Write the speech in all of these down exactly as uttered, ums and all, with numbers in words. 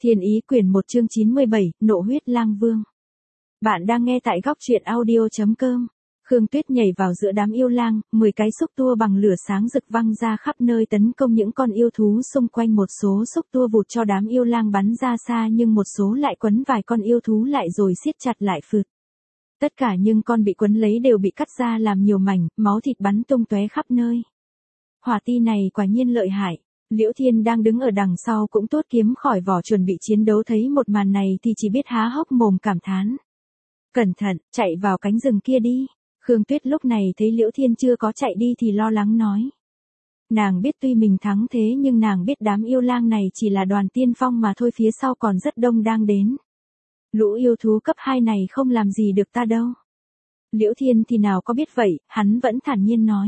Thiên Ý quyển một chương chín mươi bảy, Nộ huyết lang vương. Bạn đang nghe tại góc truyện audio chấm com. Khương Tuyết nhảy vào giữa đám yêu lang, mười cái xúc tua bằng lửa sáng rực văng ra khắp nơi tấn công những con yêu thú xung quanh. Một số xúc tua vụt cho đám yêu lang bắn ra xa, nhưng một số lại quấn vài con yêu thú lại rồi siết chặt lại phượt. Tất cả những con bị quấn lấy đều bị cắt ra làm nhiều mảnh, máu thịt bắn tung tóe khắp nơi. Hỏa ti này quả nhiên lợi hại. Liễu Thiên đang đứng ở đằng sau cũng tuốt kiếm khỏi vỏ chuẩn bị chiến đấu, thấy một màn này thì chỉ biết há hốc mồm cảm thán. Cẩn thận, chạy vào cánh rừng kia đi. Khương Tuyết lúc này thấy Liễu Thiên chưa có chạy đi thì lo lắng nói. Nàng biết tuy mình thắng thế nhưng nàng biết đám yêu lang này chỉ là đoàn tiên phong mà thôi, phía sau còn rất đông đang đến. Lũ yêu thú cấp hai này không làm gì được ta đâu. Liễu Thiên thì nào có biết vậy, hắn vẫn thản nhiên nói.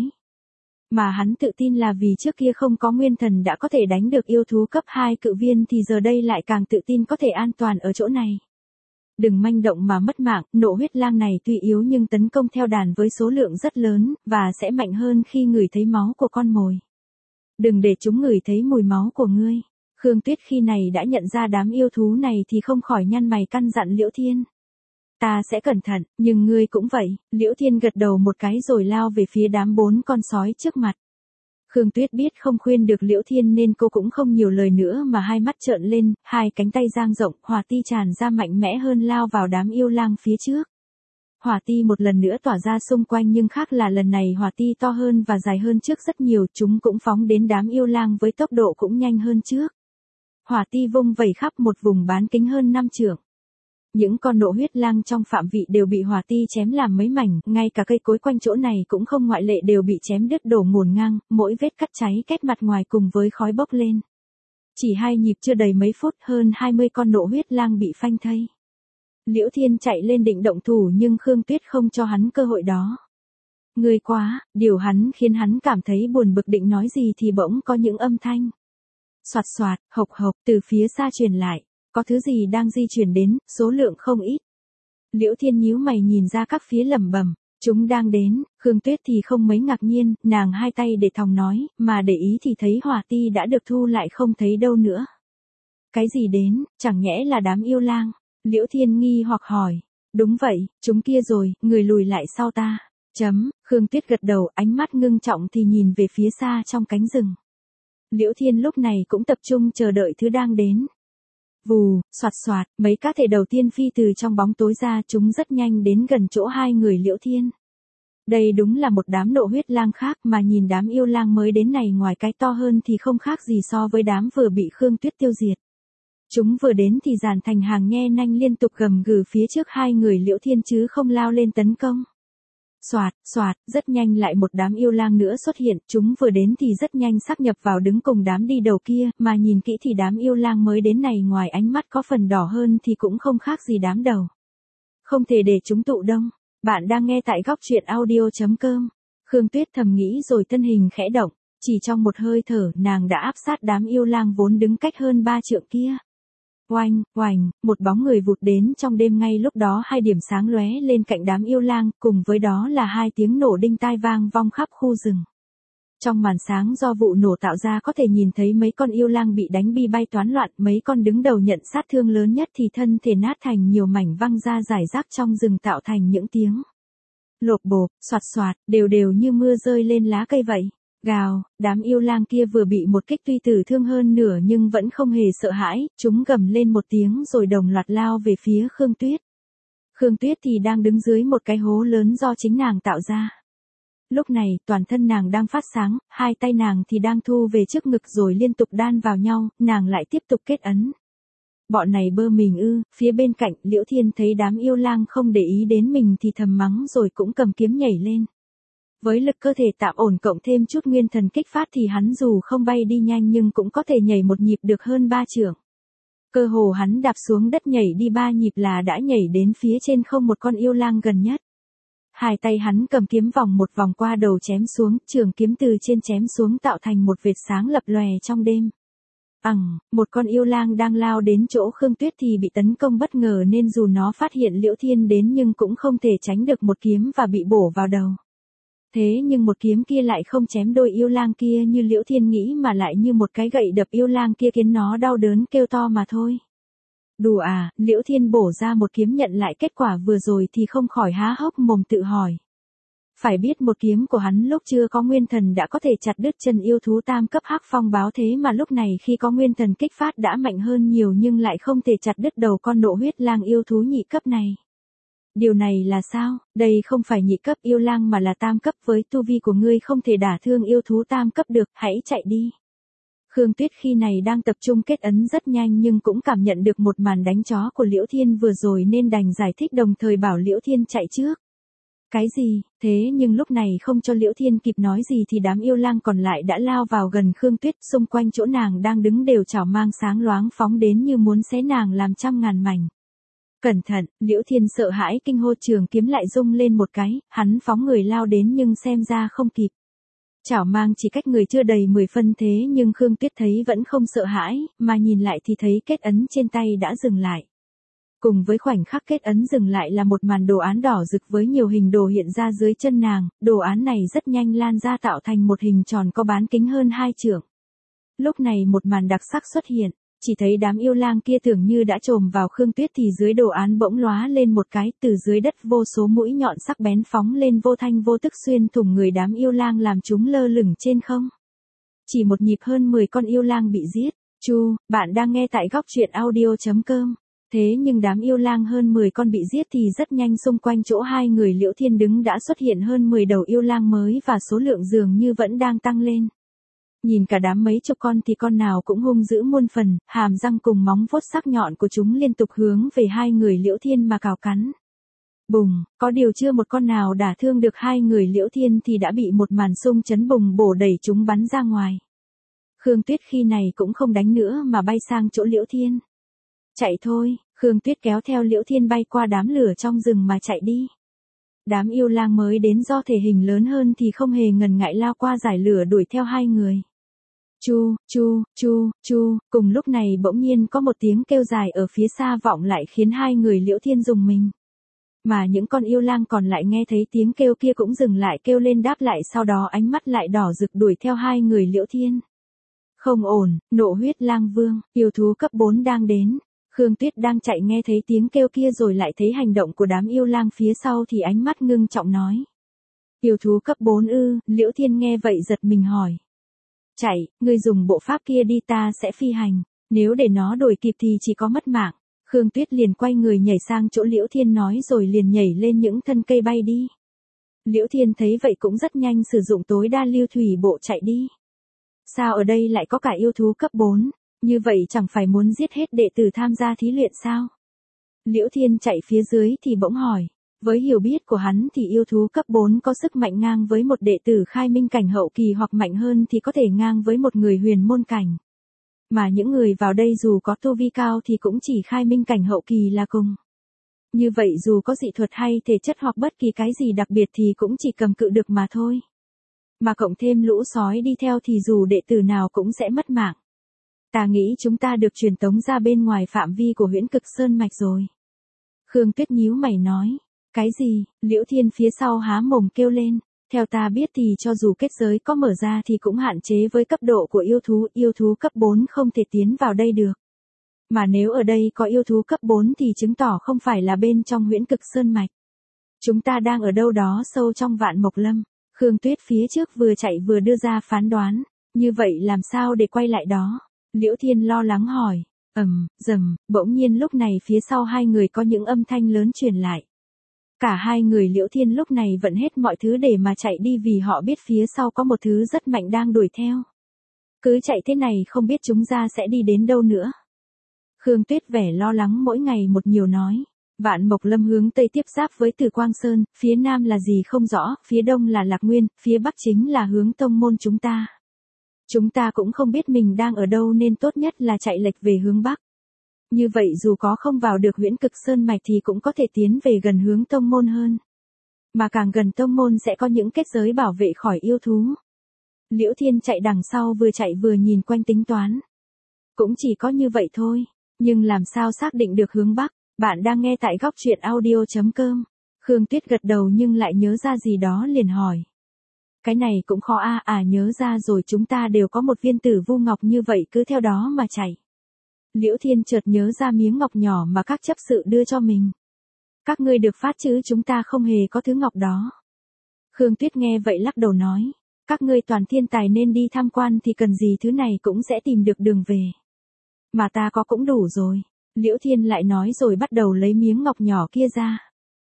Mà hắn tự tin là vì trước kia không có nguyên thần đã có thể đánh được yêu thú cấp hai cự viên thì giờ đây lại càng tự tin có thể an toàn ở chỗ này. Đừng manh động mà mất mạng, nộ huyết lang này tuy yếu nhưng tấn công theo đàn với số lượng rất lớn, và sẽ mạnh hơn khi ngửi thấy máu của con mồi. Đừng để chúng ngửi thấy mùi máu của ngươi. Khương Tuyết khi này đã nhận ra đám yêu thú này thì không khỏi nhăn mày căn dặn Liễu Thiên. Ta sẽ cẩn thận, nhưng ngươi cũng vậy. Liễu Thiên gật đầu một cái rồi lao về phía đám bốn con sói trước mặt. Khương Tuyết biết không khuyên được Liễu Thiên nên cô cũng không nhiều lời nữa mà hai mắt trợn lên, hai cánh tay dang rộng, hỏa ti tràn ra mạnh mẽ hơn lao vào đám yêu lang phía trước. Hỏa ti một lần nữa tỏa ra xung quanh, nhưng khác là lần này hỏa ti to hơn và dài hơn trước rất nhiều, chúng cũng phóng đến đám yêu lang với tốc độ cũng nhanh hơn trước. Hỏa ti vung vẩy khắp một vùng bán kính hơn năm trượng. Những con nộ huyết lang trong phạm vị đều bị hỏa ti chém làm mấy mảnh, ngay cả cây cối quanh chỗ này cũng không ngoại lệ đều bị chém đứt đổ ngổn ngang, mỗi vết cắt cháy két mặt ngoài cùng với khói bốc lên. Chỉ hai nhịp chưa đầy mấy phút, hơn hai mươi con nộ huyết lang bị phanh thây. Liễu Thiên chạy lên định động thủ nhưng Khương Tuyết không cho hắn cơ hội đó. Người quá, điều hắn khiến hắn cảm thấy buồn bực, định nói gì thì bỗng có những âm thanh. Soạt soạt, hộc hộc từ phía xa truyền lại. Có thứ gì đang di chuyển đến, số lượng không ít. Liễu Thiên nhíu mày nhìn ra các phía lẩm bẩm, chúng đang đến. Khương Tuyết thì không mấy ngạc nhiên, nàng hai tay để thòng nói, mà để ý thì thấy hỏa ti đã được thu lại không thấy đâu nữa. Cái gì đến, chẳng nhẽ là đám yêu lang? Liễu Thiên nghi hoặc hỏi. Đúng vậy, chúng kia rồi, người lùi lại sau ta. Chấm, Khương Tuyết gật đầu, ánh mắt ngưng trọng thì nhìn về phía xa trong cánh rừng. Liễu Thiên lúc này cũng tập trung chờ đợi thứ đang đến. Vù, soạt soạt, mấy cá thể đầu tiên phi từ trong bóng tối ra, chúng rất nhanh đến gần chỗ hai người Liễu Thiên. Đây đúng là một đám nộ huyết lang khác, mà nhìn đám yêu lang mới đến này ngoài cái to hơn thì không khác gì so với đám vừa bị Khương Tuyết tiêu diệt. Chúng vừa đến thì dàn thành hàng nhe nanh liên tục gầm gừ phía trước hai người Liễu Thiên chứ không lao lên tấn công. Soạt, soạt, rất nhanh lại một đám yêu lang nữa xuất hiện, chúng vừa đến thì rất nhanh sáp nhập vào đứng cùng đám đi đầu kia, mà nhìn kỹ thì đám yêu lang mới đến này ngoài ánh mắt có phần đỏ hơn thì cũng không khác gì đám đầu. Không thể để chúng tụ đông. Bạn đang nghe tại góc truyện audio chấm com. Khương Tuyết thầm nghĩ rồi thân hình khẽ động, chỉ trong một hơi thở nàng đã áp sát đám yêu lang vốn đứng cách hơn ba trượng kia. Oanh, oanh, một bóng người vụt đến trong đêm, ngay lúc đó hai điểm sáng lóe lên cạnh đám yêu lang, cùng với đó là hai tiếng nổ đinh tai vang vong khắp khu rừng. Trong màn sáng do vụ nổ tạo ra có thể nhìn thấy mấy con yêu lang bị đánh bi bay toán loạn, mấy con đứng đầu nhận sát thương lớn nhất thì thân thể nát thành nhiều mảnh văng ra rải rác trong rừng tạo thành những tiếng lộp bộp, soạt soạt, đều đều như mưa rơi lên lá cây vậy. Gào, đám yêu lang kia vừa bị một kích tuy tử thương hơn nửa nhưng vẫn không hề sợ hãi, chúng gầm lên một tiếng rồi đồng loạt lao về phía Khương Tuyết. Khương Tuyết thì đang đứng dưới một cái hố lớn do chính nàng tạo ra. Lúc này, toàn thân nàng đang phát sáng, hai tay nàng thì đang thu về trước ngực rồi liên tục đan vào nhau, nàng lại tiếp tục kết ấn. Bọn này bơ mình ư? Phía bên cạnh, Liễu Thiên thấy đám yêu lang không để ý đến mình thì thầm mắng rồi cũng cầm kiếm nhảy lên. Với lực cơ thể tạm ổn cộng thêm chút nguyên thần kích phát thì hắn dù không bay đi nhanh nhưng cũng có thể nhảy một nhịp được hơn ba trượng. Cơ hồ hắn đạp xuống đất nhảy đi ba nhịp là đã nhảy đến phía trên không một con yêu lang gần nhất. Hai tay hắn cầm kiếm vòng một vòng qua đầu chém xuống, trường kiếm từ trên chém xuống tạo thành một vệt sáng lập lòe trong đêm. Ằng, một con yêu lang đang lao đến chỗ Khương Tuyết thì bị tấn công bất ngờ nên dù nó phát hiện Liễu Thiên đến nhưng cũng không thể tránh được một kiếm và bị bổ vào đầu. Thế nhưng một kiếm kia lại không chém đôi yêu lang kia như Liễu Thiên nghĩ mà lại như một cái gậy đập yêu lang kia khiến nó đau đớn kêu to mà thôi. Đùa à, Liễu Thiên bổ ra một kiếm nhận lại kết quả vừa rồi thì không khỏi há hốc mồm tự hỏi. Phải biết một kiếm của hắn lúc chưa có nguyên thần đã có thể chặt đứt chân yêu thú tam cấp hắc phong báo, thế mà lúc này khi có nguyên thần kích phát đã mạnh hơn nhiều nhưng lại không thể chặt đứt đầu con nộ huyết lang yêu thú nhị cấp này. Điều này là sao? Đây không phải nhị cấp yêu lang mà là tam cấp, với tu vi của ngươi không thể đả thương yêu thú tam cấp được, hãy chạy đi. Khương Tuyết khi này đang tập trung kết ấn rất nhanh nhưng cũng cảm nhận được một màn đánh chó của Liễu Thiên vừa rồi nên đành giải thích đồng thời bảo Liễu Thiên chạy trước. Cái gì? Thế nhưng lúc này không cho Liễu Thiên kịp nói gì thì đám yêu lang còn lại đã lao vào gần Khương Tuyết, xung quanh chỗ nàng đang đứng đều chảo mang sáng loáng phóng đến như muốn xé nàng làm trăm ngàn mảnh. Cẩn thận, Liễu Thiên sợ hãi kinh hô, trường kiếm lại rung lên một cái, hắn phóng người lao đến nhưng xem ra không kịp. Chảo mang chỉ cách người chưa đầy mười phân thế nhưng Khương Tuyết thấy vẫn không sợ hãi, mà nhìn lại thì thấy kết ấn trên tay đã dừng lại. Cùng với khoảnh khắc kết ấn dừng lại là một màn đồ án đỏ rực với nhiều hình đồ hiện ra dưới chân nàng, đồ án này rất nhanh lan ra tạo thành một hình tròn có bán kính hơn hai trượng. Lúc này một màn đặc sắc xuất hiện, chỉ thấy đám yêu lang kia tưởng như đã chồm vào Khương Tuyết thì dưới đồ án bỗng lóa lên một cái, từ dưới đất vô số mũi nhọn sắc bén phóng lên vô thanh vô tức xuyên thủng người đám yêu lang làm chúng lơ lửng trên không. Chỉ một nhịp hơn mười con yêu lang bị giết. Chu, bạn đang nghe tại góc truyện audio chấm com. Thế nhưng đám yêu lang hơn mười con bị giết thì rất nhanh xung quanh chỗ hai người Liễu Thiên đứng đã xuất hiện hơn mười đầu yêu lang mới và số lượng dường như vẫn đang tăng lên. Nhìn cả đám mấy chục con thì con nào cũng hung dữ muôn phần, hàm răng cùng móng vuốt sắc nhọn của chúng liên tục hướng về hai người Liễu Thiên mà cào cắn. Bùng, có điều chưa một con nào đả thương được hai người Liễu Thiên thì đã bị một màn xung chấn bùng bổ đẩy chúng bắn ra ngoài. Khương Tuyết khi này cũng không đánh nữa mà bay sang chỗ Liễu Thiên. Chạy thôi, Khương Tuyết kéo theo Liễu Thiên bay qua đám lửa trong rừng mà chạy đi. Đám yêu lang mới đến do thể hình lớn hơn thì không hề ngần ngại lao qua giải lửa đuổi theo hai người. Chu, chu, chu, chu, cùng lúc này bỗng nhiên có một tiếng kêu dài ở phía xa vọng lại khiến hai người Liễu Thiên rùng mình. Mà những con yêu lang còn lại nghe thấy tiếng kêu kia cũng dừng lại kêu lên đáp lại, sau đó ánh mắt lại đỏ rực đuổi theo hai người Liễu Thiên. Không ổn, nộ huyết lang vương, yêu thú cấp bốn đang đến. Khương Tuyết đang chạy nghe thấy tiếng kêu kia rồi lại thấy hành động của đám yêu lang phía sau thì ánh mắt ngưng trọng nói. Yêu thú cấp bốn ư? Liễu Thiên nghe vậy giật mình hỏi. Chạy, ngươi dùng bộ pháp kia đi, ta sẽ phi hành, nếu để nó đuổi kịp thì chỉ có mất mạng. Khương Tuyết liền quay người nhảy sang chỗ Liễu Thiên nói rồi liền nhảy lên những thân cây bay đi. Liễu Thiên thấy vậy cũng rất nhanh sử dụng tối đa lưu thủy bộ chạy đi. Sao ở đây lại có cả yêu thú cấp bốn? Như vậy chẳng phải muốn giết hết đệ tử tham gia thí luyện sao? Liễu Thiên chạy phía dưới thì bỗng hỏi. Với hiểu biết của hắn thì yêu thú cấp bốn có sức mạnh ngang với một đệ tử khai minh cảnh hậu kỳ hoặc mạnh hơn thì có thể ngang với một người huyền môn cảnh. Mà những người vào đây dù có tu vi cao thì cũng chỉ khai minh cảnh hậu kỳ là cùng. Như vậy dù có dị thuật hay thể chất hoặc bất kỳ cái gì đặc biệt thì cũng chỉ cầm cự được mà thôi. Mà cộng thêm lũ sói đi theo thì dù đệ tử nào cũng sẽ mất mạng. Ta nghĩ chúng ta được truyền tống ra bên ngoài phạm vi của Huyễn Cực Sơn Mạch rồi. Khương Tuyết nhíu mày nói. Cái gì? Liễu Thiên phía sau há mồm kêu lên. Theo ta biết thì cho dù kết giới có mở ra thì cũng hạn chế với cấp độ của yêu thú, yêu thú cấp bốn không thể tiến vào đây được. Mà nếu ở đây có yêu thú cấp bốn thì chứng tỏ không phải là bên trong Huyễn Cực Sơn Mạch. Chúng ta đang ở đâu đó sâu trong Vạn Mộc Lâm. Khương Tuyết phía trước vừa chạy vừa đưa ra phán đoán. Như vậy làm sao để quay lại đó? Liễu Thiên lo lắng hỏi. Ầm, rầm, bỗng nhiên lúc này phía sau hai người có những âm thanh lớn truyền lại. Cả hai người Liễu Thiên lúc này vẫn hết mọi thứ để mà chạy đi vì họ biết phía sau có một thứ rất mạnh đang đuổi theo. Cứ chạy thế này không biết chúng ta sẽ đi đến đâu nữa. Khương Tuyết vẻ lo lắng mỗi ngày một nhiều nói. Vạn Mộc Lâm hướng tây tiếp giáp với Từ Quang Sơn, phía nam là gì không rõ, phía đông là Lạc Nguyên, phía bắc chính là hướng tông môn chúng ta. Chúng ta cũng không biết mình đang ở đâu nên tốt nhất là chạy lệch về hướng bắc. Như vậy dù có không vào được Huyễn Cực Sơn Mạch thì cũng có thể tiến về gần hướng tông môn hơn. Mà càng gần tông môn sẽ có những kết giới bảo vệ khỏi yêu thú. Liễu Thiên chạy đằng sau vừa chạy vừa nhìn quanh tính toán. Cũng chỉ có như vậy thôi, nhưng làm sao xác định được hướng bắc? Bạn đang nghe tại góc truyện audio chấm com. Khương Tuyết gật đầu nhưng lại nhớ ra gì đó liền hỏi. Cái này cũng khó a à, à nhớ ra rồi, chúng ta đều có một viên tử vu ngọc như vậy cứ theo đó mà chạy. Liễu Thiên chợt nhớ ra miếng ngọc nhỏ mà các chấp sự đưa cho mình. Các ngươi được phát chứ, chúng ta không hề có thứ ngọc đó. Khương Tuyết nghe vậy lắc đầu nói. Các ngươi toàn thiên tài nên đi tham quan thì cần gì thứ này cũng sẽ tìm được đường về. Mà ta có cũng đủ rồi. Liễu Thiên lại nói rồi bắt đầu lấy miếng ngọc nhỏ kia ra.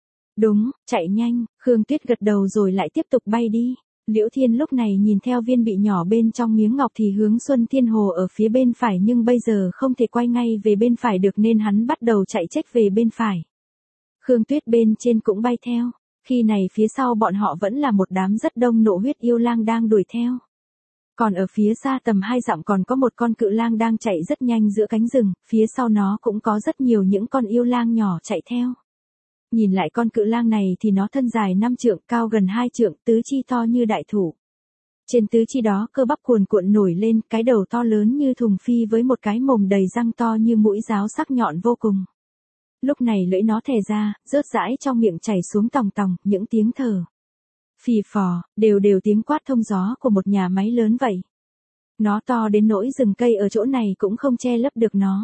Đúng, chạy nhanh, Khương Tuyết gật đầu rồi lại tiếp tục bay đi. Liễu Thiên lúc này nhìn theo viên bị nhỏ bên trong miếng ngọc thì hướng Xuân Thiên Hồ ở phía bên phải, nhưng bây giờ không thể quay ngay về bên phải được nên hắn bắt đầu chạy chếch về bên phải. Khương Tuyết bên trên cũng bay theo. Khi này phía sau bọn họ vẫn là một đám rất đông nộ huyết yêu lang đang đuổi theo. Còn ở phía xa tầm hai dặm còn có một con cự lang đang chạy rất nhanh giữa cánh rừng, phía sau nó cũng có rất nhiều những con yêu lang nhỏ chạy theo. Nhìn lại con cự lang này thì nó thân dài năm trượng, cao gần hai trượng, tứ chi to như đại thụ. Trên tứ chi đó cơ bắp cuồn cuộn nổi lên, cái đầu to lớn như thùng phi với một cái mồm đầy răng to như mũi giáo sắc nhọn vô cùng. Lúc này lưỡi nó thè ra, rớt rãi trong miệng chảy xuống tòng tòng, những tiếng thở phì phò, đều đều tiếng quát thông gió của một nhà máy lớn vậy. Nó to đến nỗi rừng cây ở chỗ này cũng không che lấp được nó.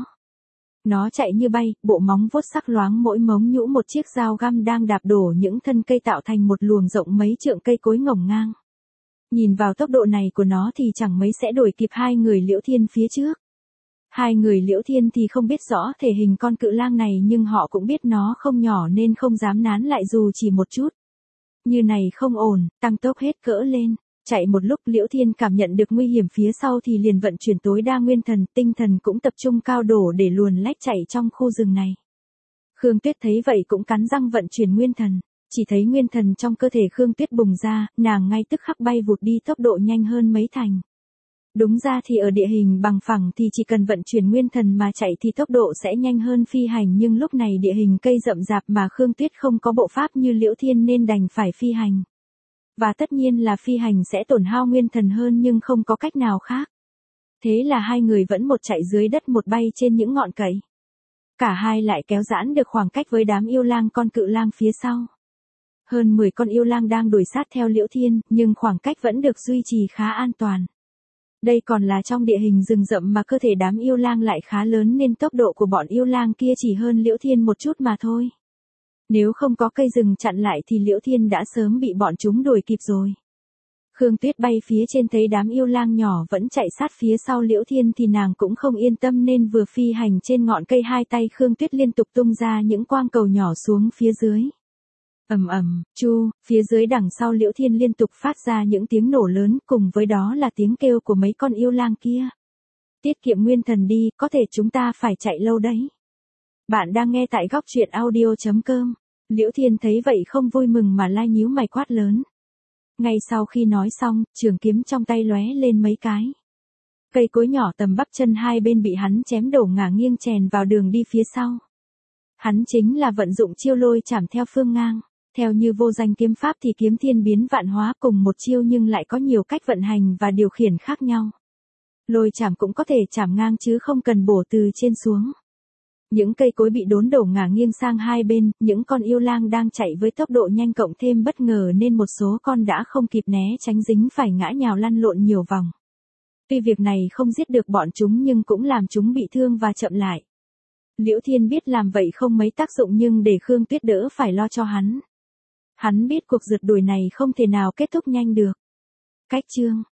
Nó chạy như bay, bộ móng vuốt sắc loáng, mỗi móng nhũ một chiếc dao găm đang đạp đổ những thân cây tạo thành một luồng rộng mấy trượng cây cối ngổn ngang. Nhìn vào tốc độ này của nó thì chẳng mấy sẽ đuổi kịp hai người Liễu Thiên phía trước. Hai người Liễu Thiên thì không biết rõ thể hình con cự lang này, nhưng họ cũng biết nó không nhỏ nên không dám nán lại dù chỉ một chút. Như này không ổn, tăng tốc hết cỡ lên. Chạy một lúc Liễu Thiên cảm nhận được nguy hiểm phía sau thì liền vận chuyển tối đa nguyên thần, tinh thần cũng tập trung cao độ để luồn lách chạy trong khu rừng này. Khương Tuyết thấy vậy cũng cắn răng vận chuyển nguyên thần, chỉ thấy nguyên thần trong cơ thể Khương Tuyết bùng ra, nàng ngay tức khắc bay vụt đi, tốc độ nhanh hơn mấy thành. Đúng ra thì ở địa hình bằng phẳng thì chỉ cần vận chuyển nguyên thần mà chạy thì tốc độ sẽ nhanh hơn phi hành, nhưng lúc này địa hình cây rậm rạp mà Khương Tuyết không có bộ pháp như Liễu Thiên nên đành phải phi hành. Và tất nhiên là phi hành sẽ tổn hao nguyên thần hơn nhưng không có cách nào khác. Thế là hai người vẫn một chạy dưới đất một bay trên những ngọn cậy. Cả hai lại kéo giãn được khoảng cách với đám yêu lang con cự lang phía sau. Hơn mười con yêu lang đang đuổi sát theo Liễu Thiên, nhưng khoảng cách vẫn được duy trì khá an toàn. Đây còn là trong địa hình rừng rậm mà cơ thể đám yêu lang lại khá lớn nên tốc độ của bọn yêu lang kia chỉ hơn Liễu Thiên một chút mà thôi. Nếu không có cây rừng chặn lại thì Liễu Thiên đã sớm bị bọn chúng đuổi kịp rồi. Khương Tuyết bay phía trên thấy đám yêu lang nhỏ vẫn chạy sát phía sau Liễu Thiên thì nàng cũng không yên tâm nên vừa phi hành trên ngọn cây, hai tay Khương Tuyết liên tục tung ra những quang cầu nhỏ xuống phía dưới. Ầm ầm, chu, phía dưới đằng sau Liễu Thiên liên tục phát ra những tiếng nổ lớn, cùng với đó là tiếng kêu của mấy con yêu lang kia. Tiết kiệm nguyên thần đi, có thể chúng ta phải chạy lâu đấy. Bạn đang nghe tại góc truyện audio chấm com. Liễu Thiên thấy vậy không vui mừng mà lai nhíu mày quát lớn. Ngay sau khi nói xong, trường kiếm trong tay lóe lên mấy cái. Cây cối nhỏ tầm bắp chân hai bên bị hắn chém đổ ngả nghiêng chèn vào đường đi phía sau. Hắn chính là vận dụng chiêu lôi chảm theo phương ngang. Theo như vô danh kiếm pháp thì kiếm thiên biến vạn hóa, cùng một chiêu nhưng lại có nhiều cách vận hành và điều khiển khác nhau. Lôi chảm cũng có thể chảm ngang chứ không cần bổ từ trên xuống. Những cây cối bị đốn đổ ngả nghiêng sang hai bên, những con yêu lang đang chạy với tốc độ nhanh cộng thêm bất ngờ nên một số con đã không kịp né tránh dính phải ngã nhào lăn lộn nhiều vòng. Tuy việc này không giết được bọn chúng nhưng cũng làm chúng bị thương và chậm lại. Liễu Thiên biết làm vậy không mấy tác dụng nhưng để Khương Tuyết đỡ phải lo cho hắn. Hắn biết cuộc rượt đuổi này không thể nào kết thúc nhanh được. Cách chương